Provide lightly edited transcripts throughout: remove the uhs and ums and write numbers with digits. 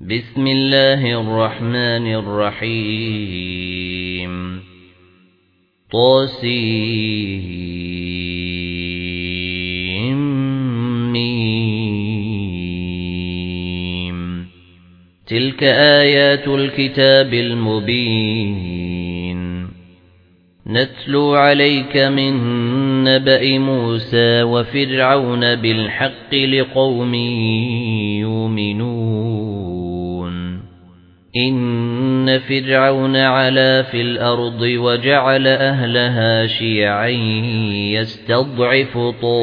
بسم الله الرحمن الرحيم طاسيم تلك آيات الكتاب المبين نتلو عليك من نبأ موسى وفرعون بالحق لقوم يؤمنون إن فرعون علا في الأرض وجعل أهلها شيعا يستضعف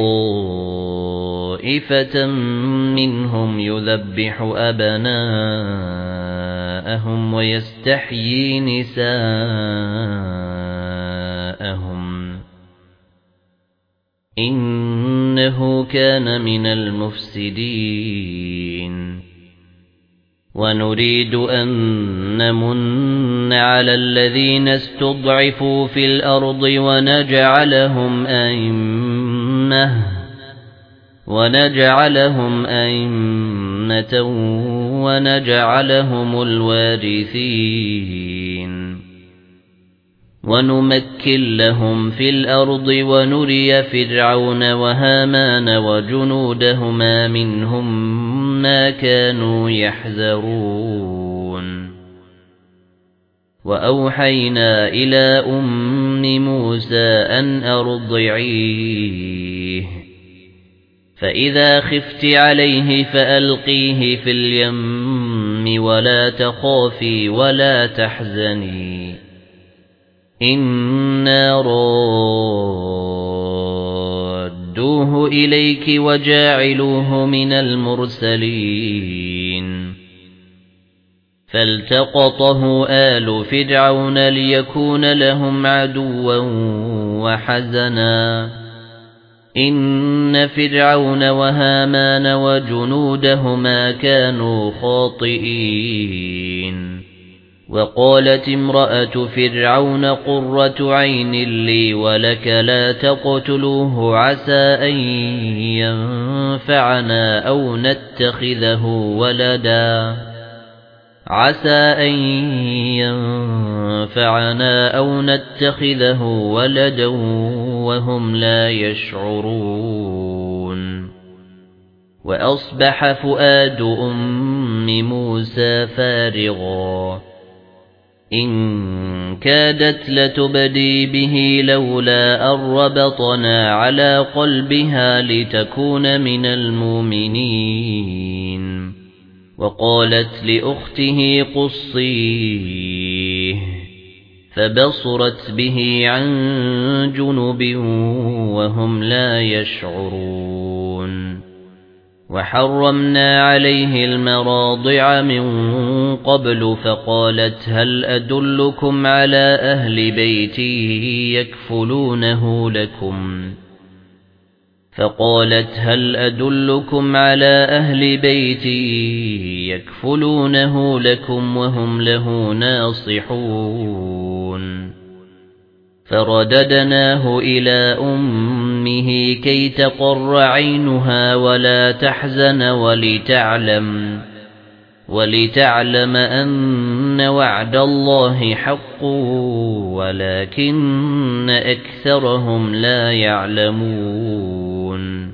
طائفة منهم يذبح أبناءهم ويستحيي نساءهم إنه كان من المفسدين ونريد أن نمن على الذين استضعفوا في الأرض ونجعلهم أئمة ونجعلهم الوارثين ونمكن لهم في الأرض ونري فرعون وهامان وجنودهما منهم ما كانوا يحذرون وأوحينا إلى أم موسى أن أرضعيه فإذا خفت عليه فألقيه في اليم ولا تخافي ولا تحزني إنا رادوه إليك وجاعلوه من المرسلين فالتقطه آل فرعون ليكون لهم عدوا وحزنا إن فرعون وهامان وجنودهما كانوا خاطئين وقالت امرأة فرعون قرة عين لي ولك لا تقتلوه عسى أن ينفعنا أو نتخذه ولدا وهم لا يشعرون وأصبح فؤاد أم موسى فارغا إن كادت لتبدي به لولا أن ربطنا على قلبها لتكون من المؤمنين وقالت لأخته قصيه فبصرت به عن جنب وهم لا يشعرون وحرمنا عليه المراضع من قبل فقالت هل أدلكم على أهل بيتي يكفلونه لكم وهم له ناصحون فرددناه إلى أمه كي تقر عينها ولا تحزن ولتعلم أن وعد الله حق ولكن أكثرهم لا يعلمون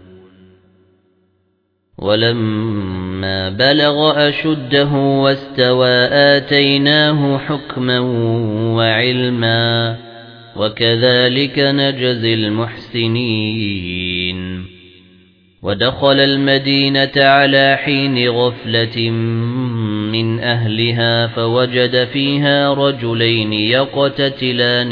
ولما بلغ أشده واستوى آتيناه حكما وعلما وكذلك نجزي المحسنين ودخل المدينة على حين غفلة من أهلها فوجد فيها رجلين يقتتلان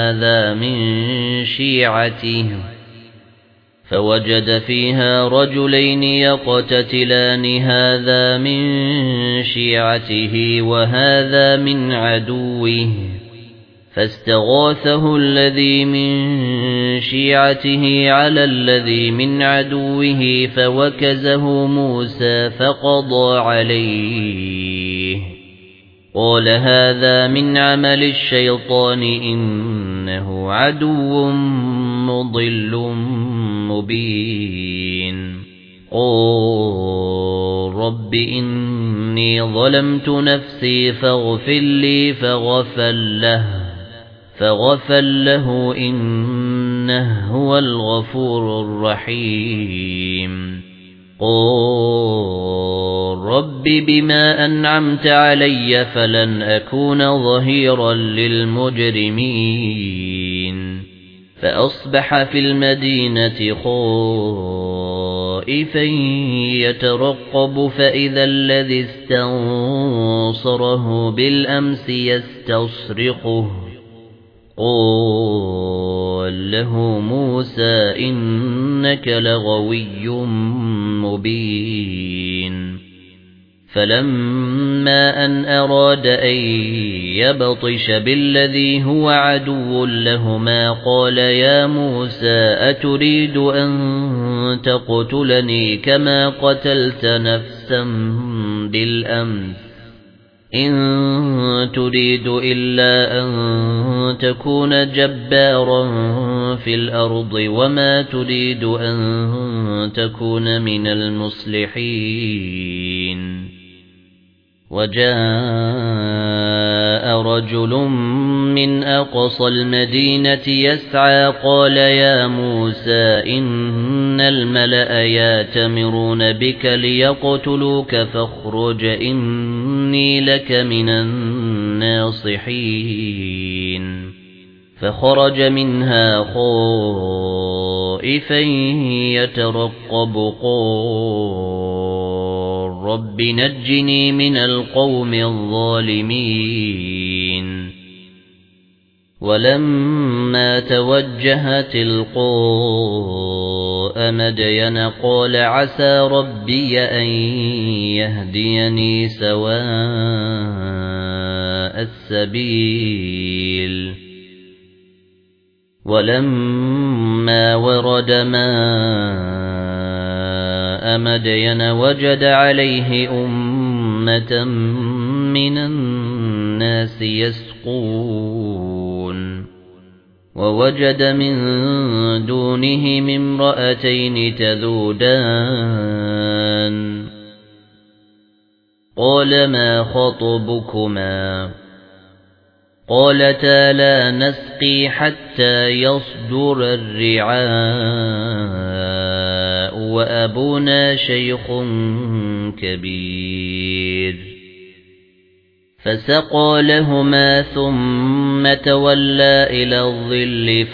هذا من شيعته وهذا من عدوه فاستغاثه الذي من شيعته على الذي من عدوه فوكزه موسى فقضى عليه قال هذا من عمل الشيطان إنه عدو مضل مبين قُل رَّبِّ إِنِّي ظَلَمْتُ نَفْسِي فاغْفِرْ لِي فغفر له إِنَّهُ هُوَ الْغَفُورُ الرَّحِيمُ قُل رَّبِّ بِمَا أَنْعَمْتَ عَلَيَّ فَلَنْ أَكُونَ ظَهِيرًا لِلْمُجْرِمِينَ فَأَصْبَحَ فِي الْمَدِينَةِ خَائِفًا يَتَرَقَّبُ فَإِذَا الَّذِي اسْتَنصَرَهُ بِالْأَمْسِ يَسْتَصْرِخُهُ قَالَ له موسى إنك لغوي مبين فلما أن أراد أن يبطش بالذي هو عدو لهما قال يا موسى أتريد أن تقتلني كما قتلت نفسا بالأمس إن تريد إلا أن تكون جبارا في الأرض وما تريد أن تكون من المصلحين وجاء رجل من أقصى المدينة يسعى قال يا موسى إن الملأ يأتمرون بك ليقتلوك فاخرج إني لك من الناصحين فخرج منها خائفا يترقب قال رب نجني من القوم الظالمين ولما توجه تلقاء مدين قال عسى ربي أن يهديني سواء السبيل ولما ورد ماء مدين وجد عليه أمة من الناس يسقون ووجد من دونهم امرأتين تذودان قال ما خطبكما قالتا لا نسقي حتى يصدر الرعاء وأبونا شيخ كبير فسقى لهما ثم تولى إلى الظل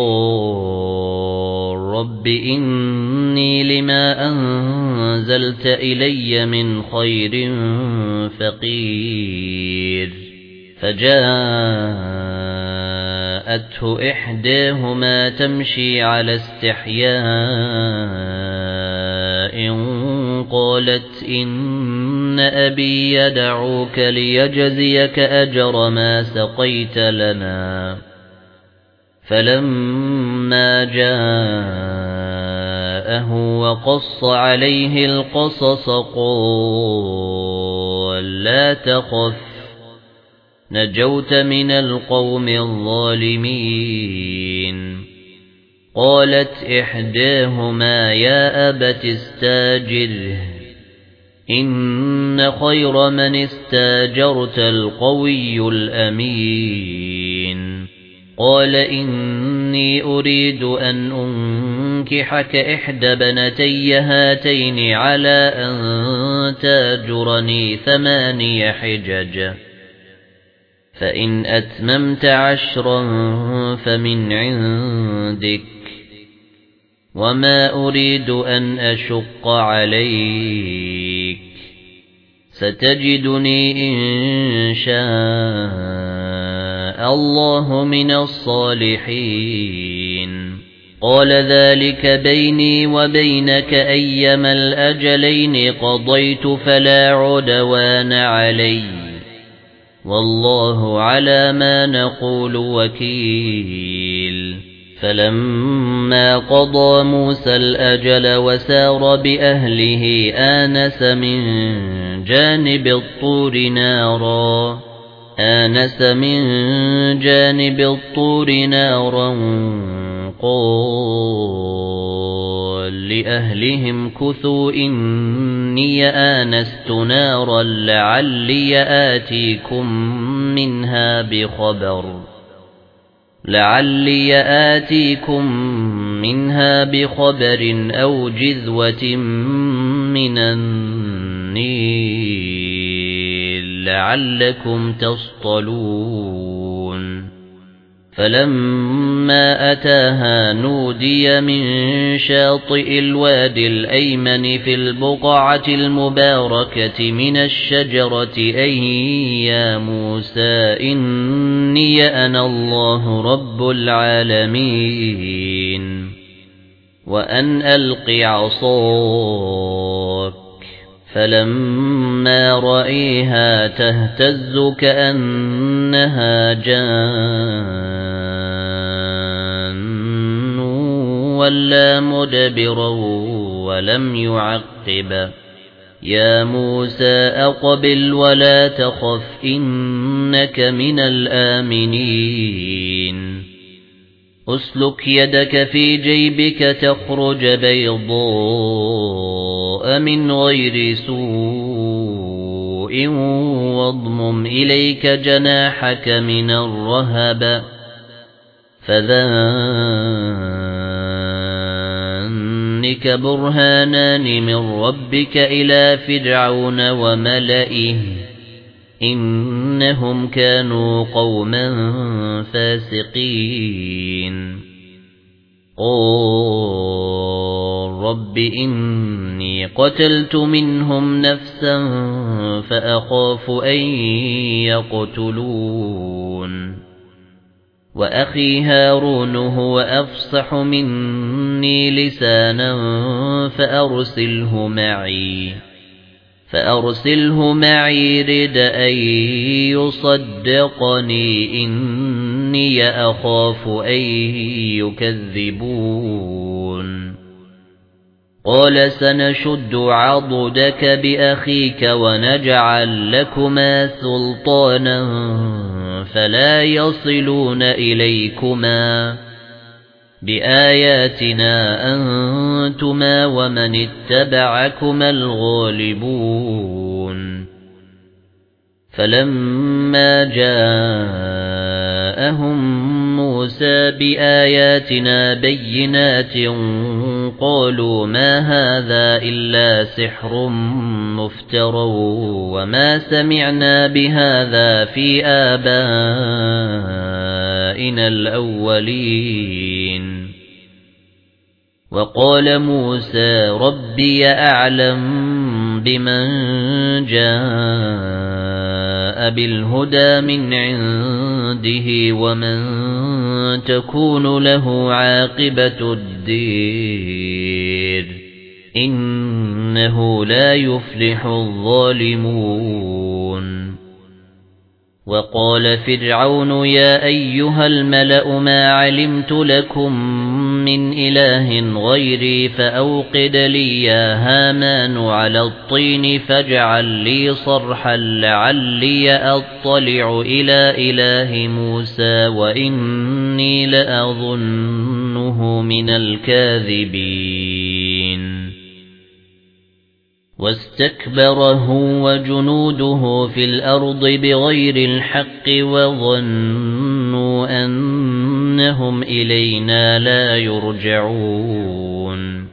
فقال رب إني لما أنزلت إلي من خير فقير فجاءته إحداهما تمشي على استحياء قالت إن أبي يدعوك ليجزيك أجر ما سقيت لنا فلما جاءه وقص عليه القصص قال لا تخف نجوت من القوم الظالمين قالت إحداهما يا أبت استاجره إن خير من استاجرت القوي الأمين قال إني أريد أن أنكحك إحدى بنتي هاتين على أن تاجرني 8 حجج فإن أتممت 10 فمن عندك وما أريد أن أشق عليك ستجدني إن شاء الله من الصالحين قال ذلك بيني وبينك أيما الأجلين قضيت فلا عدوان علي والله على ما نقول وكيل فلما قضى موسى الأجل وسار بأهله آنس من جانب الطور نارا قال لأهلهم كثوا إني آنست نارا لعلي آتيكم منها بخبر أو جذوة من النيل لعلكم تصطلون فلما أتاها نودي من شاطئ الوادي الأيمن في البقعة المباركة من الشجرة أي يا موسى إني أنا الله رب العالمين وأن ألق عصاك فلما رأيها تهتز كأنها جان ولا مدبرا ولم يعقب يا موسى أقبل ولا تخف إنك من الآمنين أسلك يدك في جيبك تخرج بيضاء من غير سوء واضمم إليك جناحك من الرهب فذلك برهانان من ربك إلى فرعون وملئه إنهم كانوا قوما فاسقين قال رب إني قتلت منهم نفسا فأخاف أن يقتلون وأخي هارون هو أفصح مني لسانا فأرسله معي رد أن يصدقني إني أخاف أن يكذبون قال سنشد عضدك بأخيك ونجعل لكما سلطانا فلا يصلون إليكما بآياتنا أنتما ومن اتبعكما الغالبون فلما جاءهم موسى بآياتنا بينات قالوا ما هذا إلا سحر مفترى وما سمعنا بهذا في آبائنا الأولين وقال موسى ربي أعلم بمن جاء بالهدى من عنده ومن تكون له عاقبة الدير إنه لا يفلح الظالمون وقال فرعون يا أيها الملأ ما علمت لكم من إله غيري فأوقد لي يا هامان على الطين فاجعل لي صرحا لعلي أطلع إلى إله موسى وإني لأظنه من الكاذبين واستكبر هو وجنوده في الأرض بغير الحق وظنوا أنهم إلينا لا يرجعون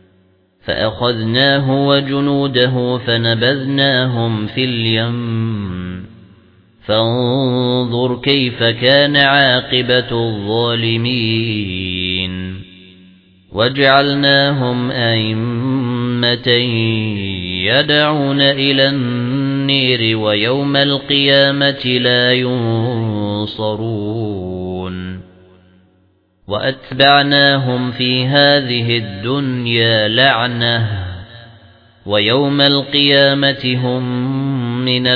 فأخذناه وجنوده فنبذناهم في اليم فانظر كيف كان عاقبة الظالمين وجعلناهم أئمة يدعون إلى النير ويوم القيامة لا ينصرون وأتبعناهم في هذه الدنيا لعنة ويوم القيامة هم من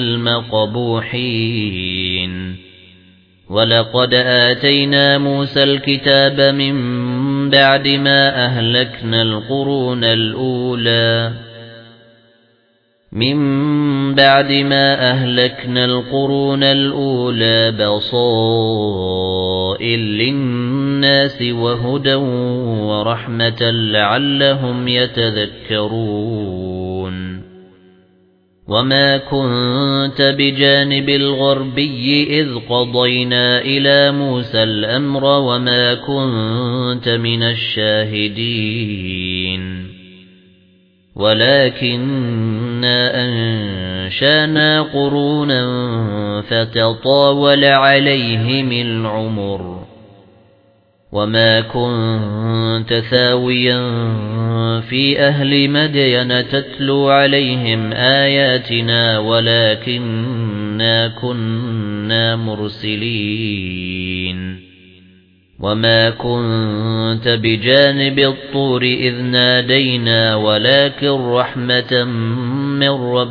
المقبوحين ولقد آتينا موسى الكتاب من بعد ما أهلكنا القرون الأولى بعد ما أهلكنا القرون الأولى بصائر للناس وهدى ورحمة لعلهم يتذكرون وما كنت بجانب الغربي إذ قضينا إلى موسى الأمر وما كنت من الشاهدين ولكننا أنشأنا قرونا فتطاول عليهم العمر وما كنت ثاويا في أهل مدين تتلو عليهم آياتنا ولكننا كنا مرسلين وما كنت بجانب الطور إذ نادينا ولكن رحمة من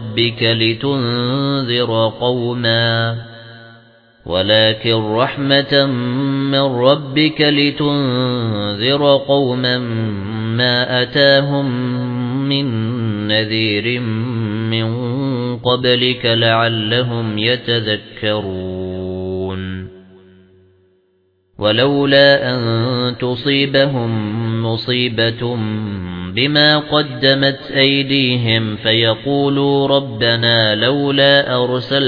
ربك لتنذر قوما ما أتاهم من نذير من قبلك لعلهم يتذكرون ولولا أن تصيبهم مصيبة بما قدمت أيديهم فيقولوا ربنا لولا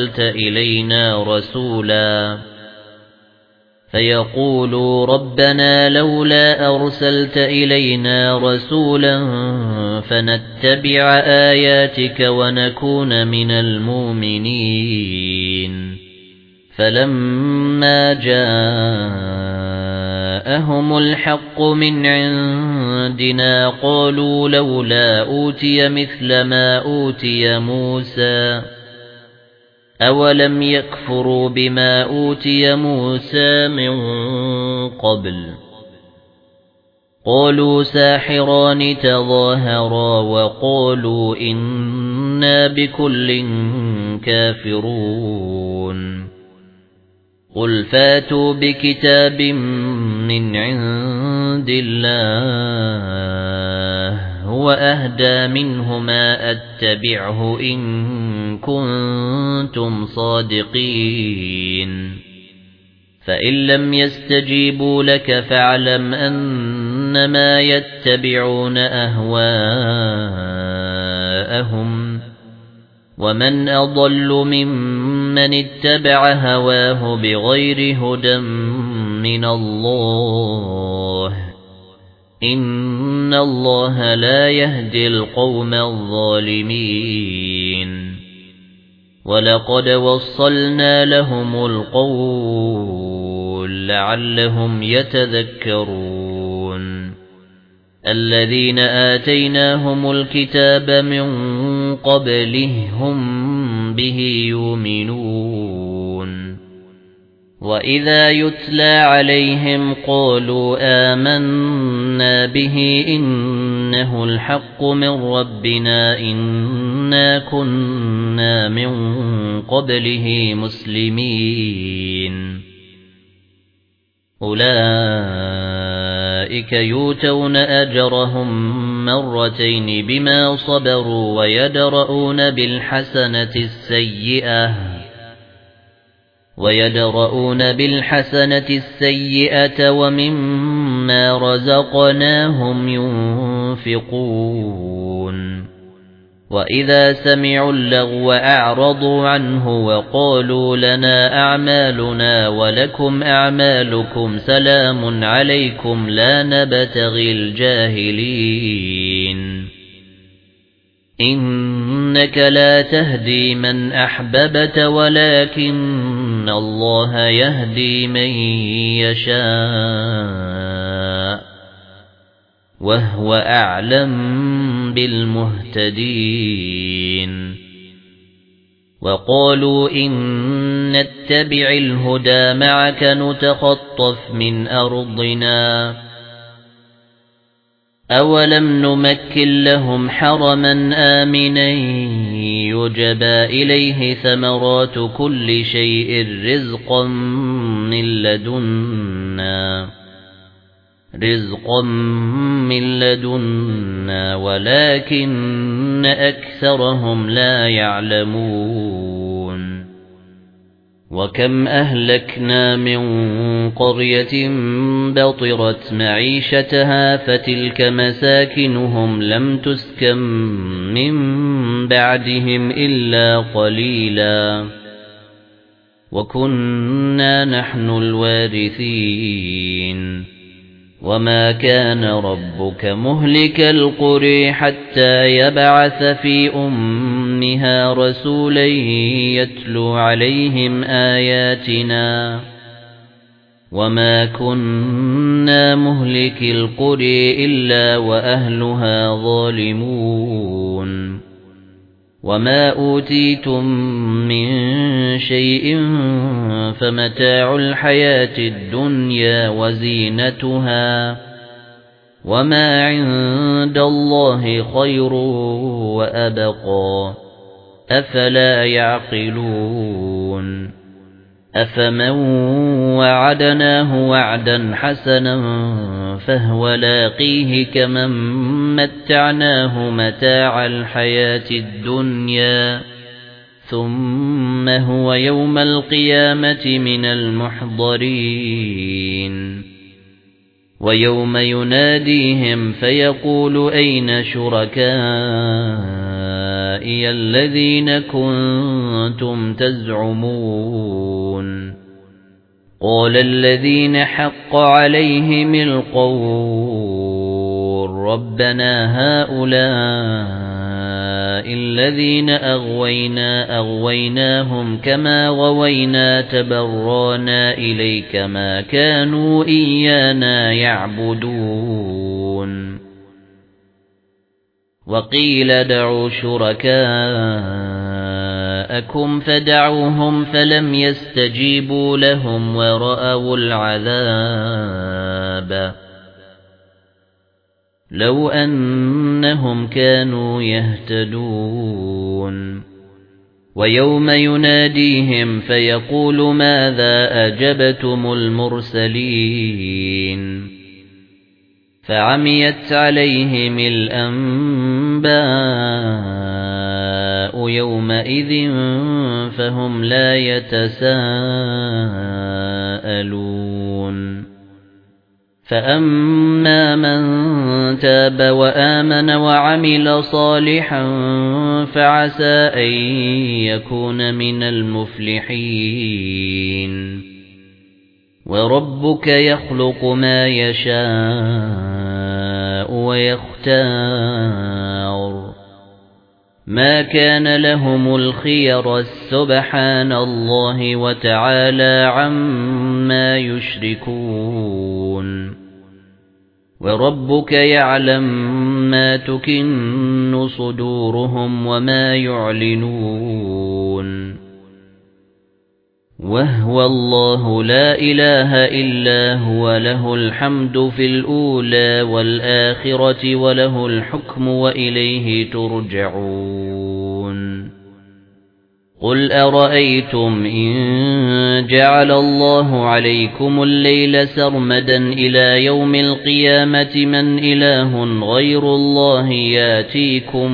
أرسلت إلينا رسولا فنتبع آياتك ونكون من المؤمنين فلما جاءهم الحق من عندنا قالوا لولا أوتي مثل ما أوتي موسى أولم يكفروا بما أوتي موسى من قبل قالوا ساحران تظاهرا وقالوا إنا بكل كافرون قل فاتوا بكتاب من عند الله هو أهدى منهما أتبعه إن كنتم صادقين فإن لم يستجيبوا لك فاعلم أنما يتبعون أهواءهم ومن أضل ممن اتبع هواه بغير هدى من الله إن الله لا يهدي القوم الظالمين ولقد وصلنا لهم القول لعلهم يتذكرون الذين آتيناهم الكتاب من قبله هم به يؤمنون وإذا يتلى عليهم قالوا آمنا به إنه الحق من ربنا إنا كنا من قبله مسلمين أولئك يؤتون أجرهم مرتين بما صبروا ويدرؤون بالحسنة السيئة ومما رزقناهم ينفقون وإذا سمعوا اللغو أعرضوا عنه وقالوا لنا أعمالنا ولكم أعمالكم سلام عليكم لا نبتغي الجاهلين إنك لا تهدي من أحببت ولكن الله يهدي من يشاء وهو أعلم بالمهتدين وقالوا إن نتبع الهدى معك نتخطف من أرضنا أولم نمكن لهم حرما آمنا يجبى إليه ثمرات كل شيء رزقا من لدنا رِزْقًا مِنْ لَدُنَّا وَلَكِنَّ أَكْثَرَهُمْ لَا يَعْلَمُونَ وَكَمْ أَهْلَكْنَا مِنْ قَرْيَةٍ بَطِرَتْ مَعِيشَتَهَا فَتِلْكَ مَسَاكِنُهُمْ لَمْ تُسْكَنْ مِنْ بَعْدِهِمْ إِلَّا قَلِيلًا وَكُنَّا نَحْنُ الْوَارِثِينَ وَمَا كَانَ رَبُّكَ مُهْلِكَ الْقُرَى حَتَّى يَبْعَثَ فِي أُمِّهَا رَسُولًا يَتْلُو عَلَيْهِمْ آيَاتِنَا وَمَا كُنَّا مُهْلِكِي الْقُرَى إِلَّا وَأَهْلُهَا ظَالِمُونَ وَمَا أُوتِيتُم مِّن شَيْءٍ فَمَتَاعُ الْحَيَاةِ الدُّنْيَا وَزِينَتُهَا وَمَا عِندَ اللَّهِ خَيْرٌ وَأَبْقَى أَفَلَا يَعْقِلُونَ أَفَمَن وَعَدْنَاهُ وَعْدًا حَسَنًا فَهُوَ لَاقِيهِ كَمَن مَّتَّعْنَاهُ مَتَاعَ الْحَيَاةِ الدُّنْيَا ثُمَّ هُوَ يَوْمَ الْقِيَامَةِ مِنَ الْمُحْضَرِينَ وَيَوْمَ يُنَادِيهِمْ فَيَقُولُ أَيْنَ شُرَكَائِيَ الَّذِينَ كُنتُمْ تَزْعُمُونَ قَالَ الَّذِينَ حَقَّ عَلَيْهِمُ الْقَوْلُ رَبَّنَا هَؤُلَاءِ الَّذِينَ أَغْوَيْنَاهُمْ كَمَا غَوَيْنَا تَبَرَّأْنَا إِلَيْكَ مَا كَانُوا إِيَّانَا يَعْبُدُونَ وَقِيلَ ادْعُوا شُرَكَاءَكُمْ فَدَعَوْهُمْ فَلَمْ يَسْتَجِيبُوا لَهُمْ وَرَأَوُا الْعَذَابَ لَوْ أَنَّهُمْ كَانُوا يَهْتَدُونَ وَيَوْمَ يُنَادِيهِمْ فَيَقُولُ مَاذَا أَجَبْتُمُ الْمُرْسَلِينَ فَعَمِيَتْ عَلَيْهِمُ الْأَنبَاءُ يَوْمَئِذٍ فَهُمْ لَا يَتَسَاءَلُونَ فَأَمَّا مَن تَابَ وَآمَنَ وَعَمِلَ صَالِحًا فَعَسَىٰ أَن يَكُونَ مِنَ الْمُفْلِحِينَ وَرَبُّكَ يَخْلُقُ مَا يَشَاءُ وَيَخْتَارُ مَا كَانَ لَهُمُ الْخِيَرَةُ سُبْحَانَ اللَّهِ وَتَعَالَى عَمَّا يُشْرِكُونَ وَرَبُّكَ يَعْلَمُ مَا تُكِنُّ صُدُورُهُمْ وَمَا يُعْلِنُونَ وَهُوَ اللَّهُ لَا إِلَٰهَ إِلَّا هُوَ لَهُ الْحَمْدُ فِي الْأُولَى وَالْآخِرَةِ وَلَهُ الْحُكْمُ وَإِلَيْهِ تُرْجَعُونَ قُلْ أَرَأَيْتُمْ إِن جَعَلَ اللَّهُ عَلَيْكُمُ اللَّيْلَ سَرْمَدًا إِلَى يَوْمِ الْقِيَامَةِ مَنْ إِلَٰهٌ غَيْرُ اللَّهِ يَأْتِيكُم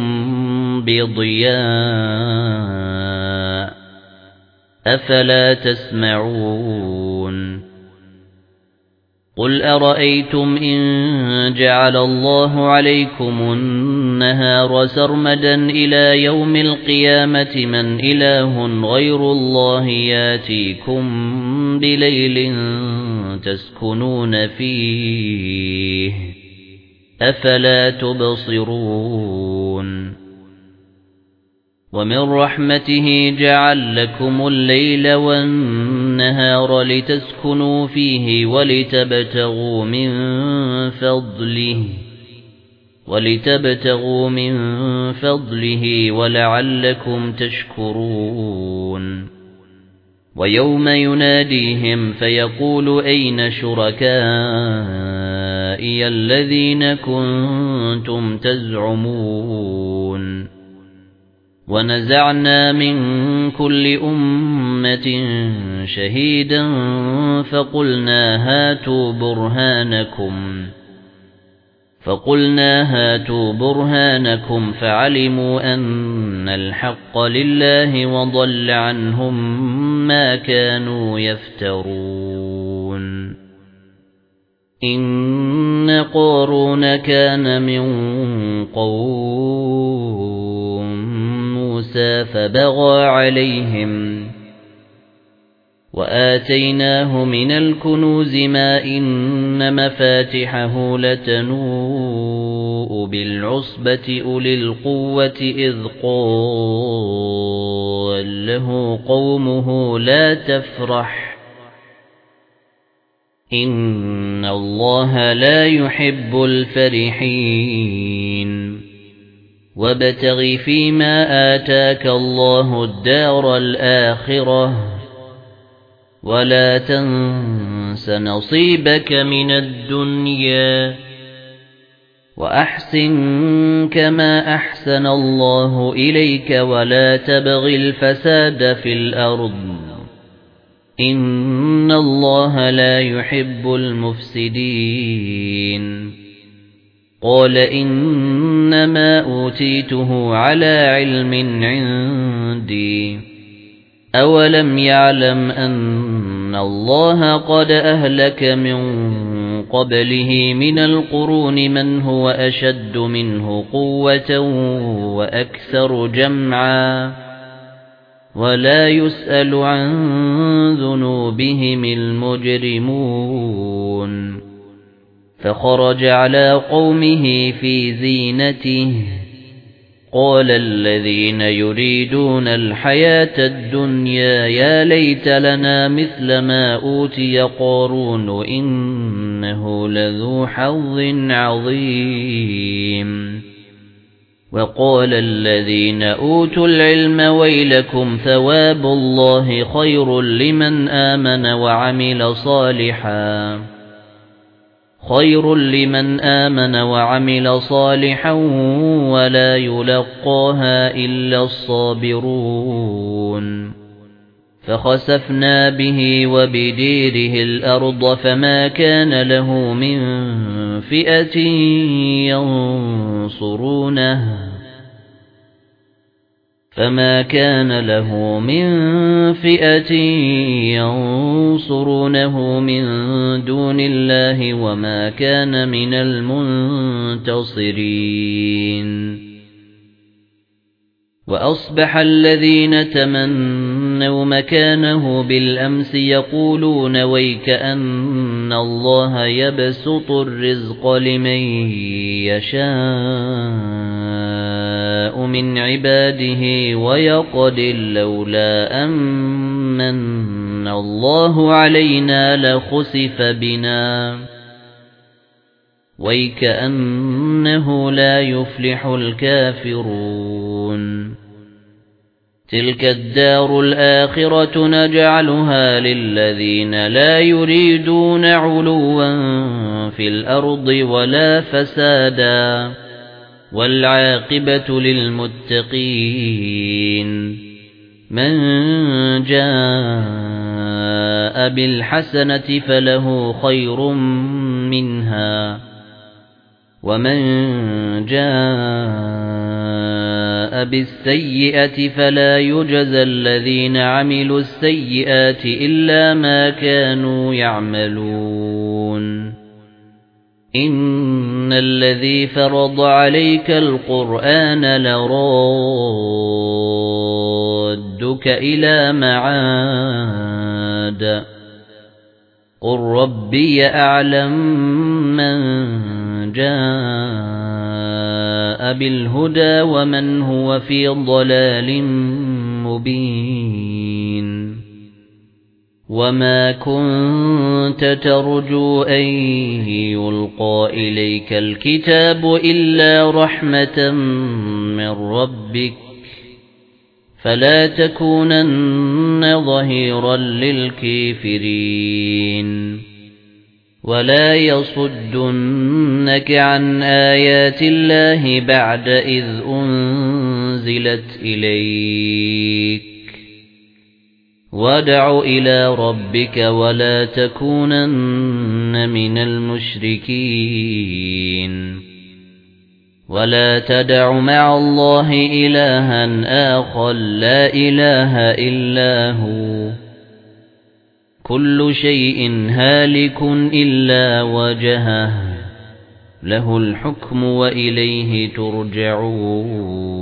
بِضِيَاءٍ أَفَلَا تَسْمَعُونَ قُلْ أَرَأَيْتُمْ إِن جَعَلَ اللَّهُ عَلَيْكُمُ النَّهَارَ سَرْمَدًا إِلَى يَوْمِ الْقِيَامَةِ مَنْ إِلَٰهٌ غَيْرُ اللَّهِ يَأْتِيكُم بِلَيْلٍ تَسْكُنُونَ فِيهِ أَفَلَا تُبْصِرُونَ وَمِن رَّحْمَتِهِ جَعَلَ لَكُمُ اللَّيْلَ وَالنَّهَارَ لِتَسْكُنُوا فِيهِ وَلِتَبْتَغُوا مِن فَضْلِهِ وَلَعَلَّكُمْ تَشْكُرُونَ وَيَوْمَ يُنَادِيهِمْ فَيَقُولُ أَيْنَ شُرَكَائِيَ الَّذِينَ كُنتُمْ تَزْعُمُونَ وَنَزَعْنَا مِن كُلِّ أُمَّةٍ أمة شهيدا فقلنا هاتوا برهانكم فعلموا أن الحق لله وضل عنهم ما كانوا يفترون إن قارون كان من قوم موسى فبغى عليهم وآتيناه من الكنوز ما إن مفاتحه لتنوء بالعصبة أولي القوة إذ قال له قومه لا تفرح إن الله لا يحب الفرحين وابتغ فيما آتاك الله الدار الآخرة ولا تنس نصيبك من الدنيا وأحسن كما أحسن الله إليك ولا تبغ الفساد في الأرض إن الله لا يحب المفسدين قال إنما أوتيته على علم عندي أولم يعلم أن الله قد أهلك من قبله من القرون من هو أشد منه قوة وأكثر جمعا ولا يسأل عن ذنوبهم المجرمون فخرج على قومه في زينته قال الذين يريدون الحياة الدنيا يا ليت لنا مثل ما أوتي قارون إنه لذو حظ عظيم وقال الذين أوتوا العلم ويلكم ثواب الله خير لمن آمن وعمل صالحا ولا يلقاها إلا الصابرون فخسفنا به وبديره الأرض فما كان له من فئة ينصرونه من دون الله وما كان من المنتصرين وأصبح الذين تمنوا مكانه بالأمس يقولون ويك أن الله يبسط الرزق لمن يشاء من عباده ويقدر لولا أمن الله علينا لخسف بنا ويك أنه لا يفلح الكافرون تلك الدار الآخرة نجعلها للذين لا يريدون علوا في الأرض ولا فسادا والعاقبة للمتقين من جاء بالحسنة فله خير منها ومن جاء بالسيئة فلا يجزى الذين عملوا السيئات إلا ما كانوا يعملون إن الذي فرض عليك القرآن لرادك إلى معاد قل ربي أعلم من جاء بالهدى ومن هو في ضلال مبين وما كنت ترجو أن يلقى إليك الكتاب إلا رحمة من ربك فلا تكونن ظهيرا للكافرين ولا يصدنك عن آيات الله بعد إذ أنزلت إليك وادع إلى ربك ولا تكونن من المشركين ولا تدع مع الله إلها آخر لا إله إلا هو كل شيء هالك إلا وجهه له الحكم وإليه ترجعون